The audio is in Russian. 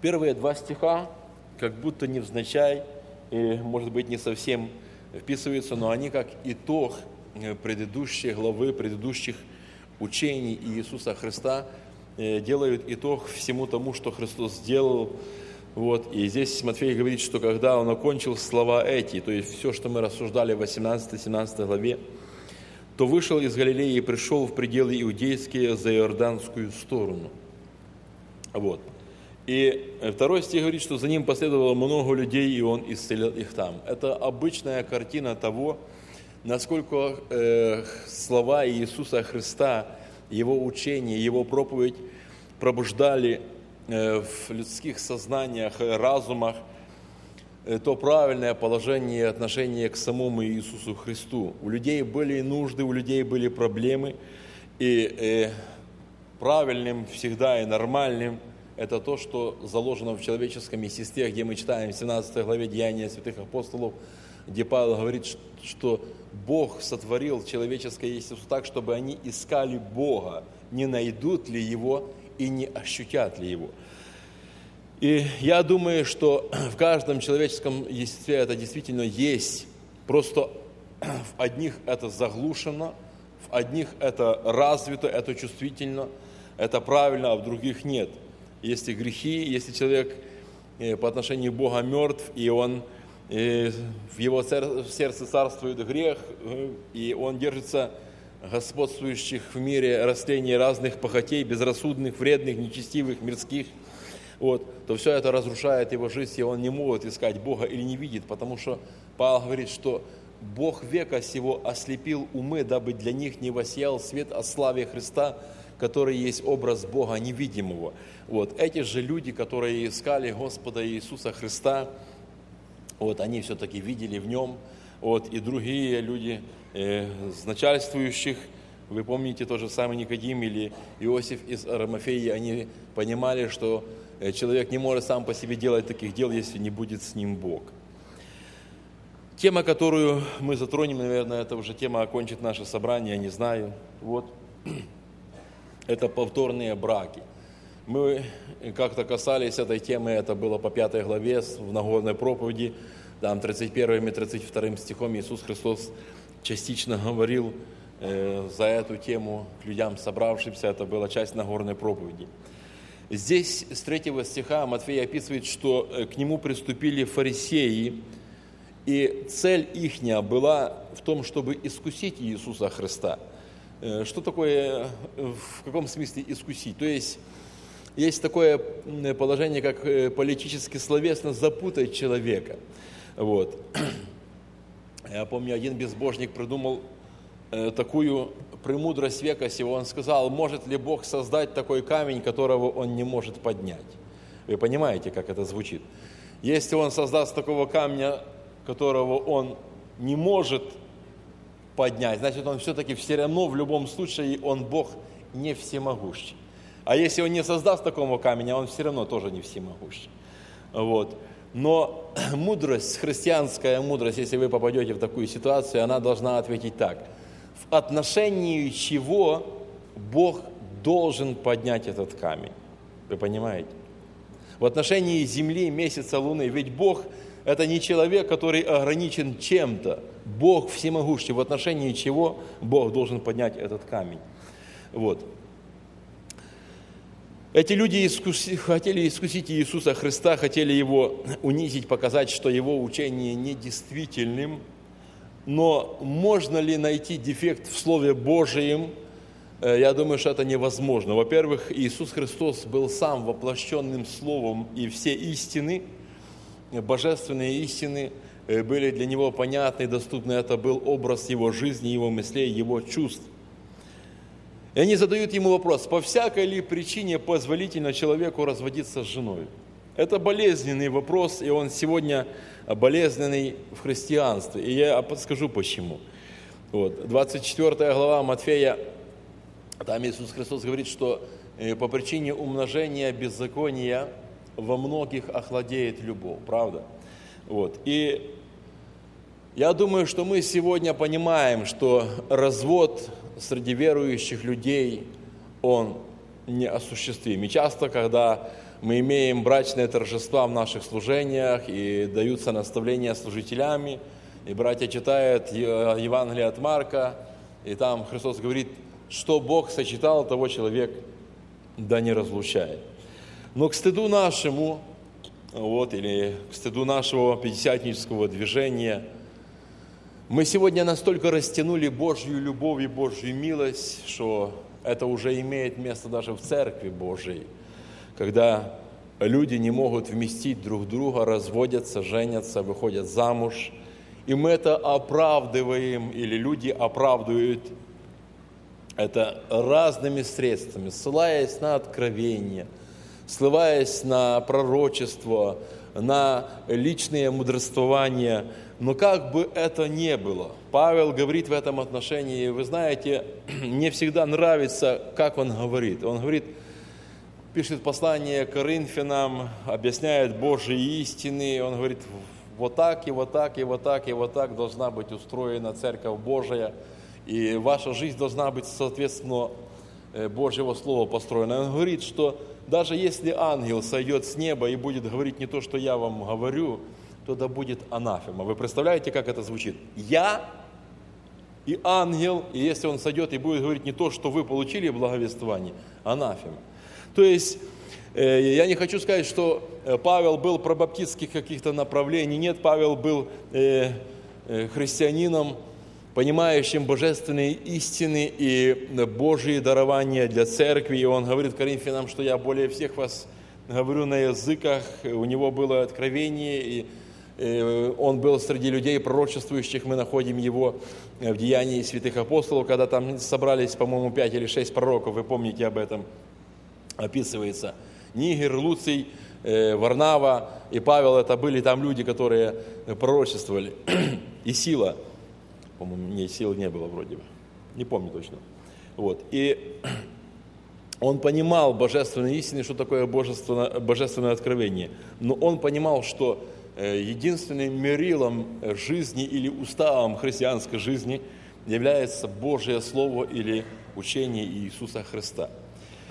Первые два стиха как будто невзначай, и, может быть, не совсем вписываются, но они как итог предыдущей главы, предыдущих учений Иисуса Христа, делают итог всему тому, что Христос сделал. Вот. И здесь Матфей говорит, что когда Он окончил слова эти, то есть все, что мы рассуждали в 18-17 главе, то вышел из Галилеи и пришел в пределы иудейские за Иорданскую сторону. Вот. И второй стих говорит, что за Ним последовало много людей, и Он исцелил их там. Это обычная картина того, насколько слова Иисуса Христа, Его учение, Его проповедь пробуждали в людских сознаниях, разумах то правильное положение и отношение к самому Иисусу Христу. У людей были нужды, у людей были проблемы, и правильным всегда и нормальным это то, что заложено в человеческом естестве, где мы читаем в 17 главе Деяния святых апостолов, где Павел говорит, что Бог сотворил человеческое естество так, чтобы они искали Бога, не найдут ли Его и не ощутят ли Его. И я думаю, что в каждом человеческом естестве это действительно есть. Просто в одних это заглушено, в одних это развито, это чувствительно, это правильно, а в других нет. Есть и грехи, если человек по отношению к Богу мертв, и он в его сердце царствует грех, и он держится господствующих в мире растений разных похотей, безрассудных, вредных, нечестивых, мирских, вот, то все это разрушает его жизнь, и он не может искать Бога или не видит, потому что Павел говорит, что Бог века сего ослепил умы, дабы для них не воссиял свет о славе Христа, который есть образ Бога невидимого. Вот, эти же люди, которые искали Господа Иисуса Христа, вот, они все-таки видели в Нем, вот, и другие люди с начальствующих, вы помните, тот же самый Никодим или Иосиф из Аримафеи, они понимали, что человек не может сам по себе делать таких дел, если не будет с ним Бог. Тема, которую мы затронем, наверное, это уже тема окончит наше собрание, я не знаю. Вот. Это повторные браки. Мы как-то касались этой темы, это было по 5 главе в Нагорной проповеди, там 31 и 32 стихом Иисус Христос частично говорил за эту тему к людям собравшимся, это была часть Нагорной проповеди. Здесь с 3 стиха Матфей описывает, что к Нему приступили фарисеи, и цель ихняя была в том, чтобы искусить Иисуса Христа. Что такое, в каком смысле искусить? То есть такое положение, как политически словесно запутать человека. Вот. Я помню, один безбожник придумал такую премудрость века сего. Он сказал, может ли Бог создать такой камень, которого Он не может поднять? Вы понимаете, как это звучит? Если Он создаст такого камня, которого Он не может поднять, значит, Он все-таки все равно, в любом случае, Он Бог не всемогущий. А если Он не создаст такого камня, Он все равно тоже не всемогущий. Вот. Но мудрость, христианская мудрость, если вы попадете в такую ситуацию, она должна ответить так. В отношении чего Бог должен поднять этот камень? Вы понимаете? В отношении земли, месяца, луны. Ведь Бог – это не человек, который ограничен чем-то. Бог всемогущий. В отношении чего Бог должен поднять этот камень? Вот. Эти люди хотели искусить Иисуса Христа, хотели Его унизить, показать, что Его учение недействительным. Но можно ли найти дефект в Слове Божьем? Я думаю, что это невозможно. Во-первых, Иисус Христос был Сам воплощенным Словом, и все истины, божественные истины, были для Него понятны и доступны. Это был образ Его жизни, Его мыслей, Его чувств. И они задают Ему вопрос, по всякой ли причине позволительно человеку разводиться с женой? Это болезненный вопрос, и он сегодня болезненный в христианстве. И я подскажу почему. Вот. 24 глава Матфея, там Иисус Христос говорит, что по причине умножения беззакония во многих охладеет любовь. Правда? Вот. И я думаю, что мы сегодня понимаем, что развод среди верующих людей, он неосуществим. И часто, когда мы имеем брачные торжества в наших служениях, и даются наставления служителями, и братья читают Евангелие от Марка, и там Христос говорит, что Бог сочетал, того человек да не разлучает. Но к стыду нашему, или к стыду нашего пятидесятнического движения, мы сегодня настолько растянули Божью любовь и Божью милость, что это уже имеет место даже в Церкви Божией, когда люди не могут вместить друг друга, разводятся, женятся, выходят замуж, и мы это оправдываем, или люди оправдывают это разными средствами, ссылаясь на откровение, ссылаясь на пророчество, на личные мудрствования. Но как бы это ни было, Павел говорит в этом отношении, вы знаете, мне всегда нравится, как он говорит. Он говорит, пишет послание Коринфянам, объясняет Божьи истины, он говорит, вот так и вот так и вот так и вот так должна быть устроена Церковь Божия, и ваша жизнь должна быть, соответственно, Божьего Слова построена. Он говорит, что даже если ангел сойдет с неба и будет говорить не то, что я вам говорю, то да будет анафема. Вы представляете, как это звучит? Я и ангел, и если он сойдет и будет говорить не то, что вы получили в благовествовании, анафема. То есть, я не хочу сказать, что Павел был пробаптистских каких-то направлений. Нет, Павел был христианином, понимающим божественные истины и Божьи дарования для церкви. И он говорит Коринфянам, что я более всех вас говорю на языках. У него было откровение, и он был среди людей пророчествующих. Мы находим его в Деянии святых апостолов, когда там собрались, по-моему, 5 или 6 пророков. Вы помните об этом, описывается. Нигер, Луций, Варнава и Павел, это были там люди, которые пророчествовали. И Сила. По-моему, сил не было вроде бы. Не помню точно. И он понимал божественные истины, что такое божественное откровение. Но он понимал, что единственным мерилом жизни или уставом христианской жизни является Божье Слово или учение Иисуса Христа.